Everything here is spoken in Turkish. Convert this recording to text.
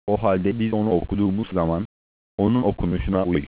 O halde biz onu okuduğumuz zaman onun okunuşuna uy.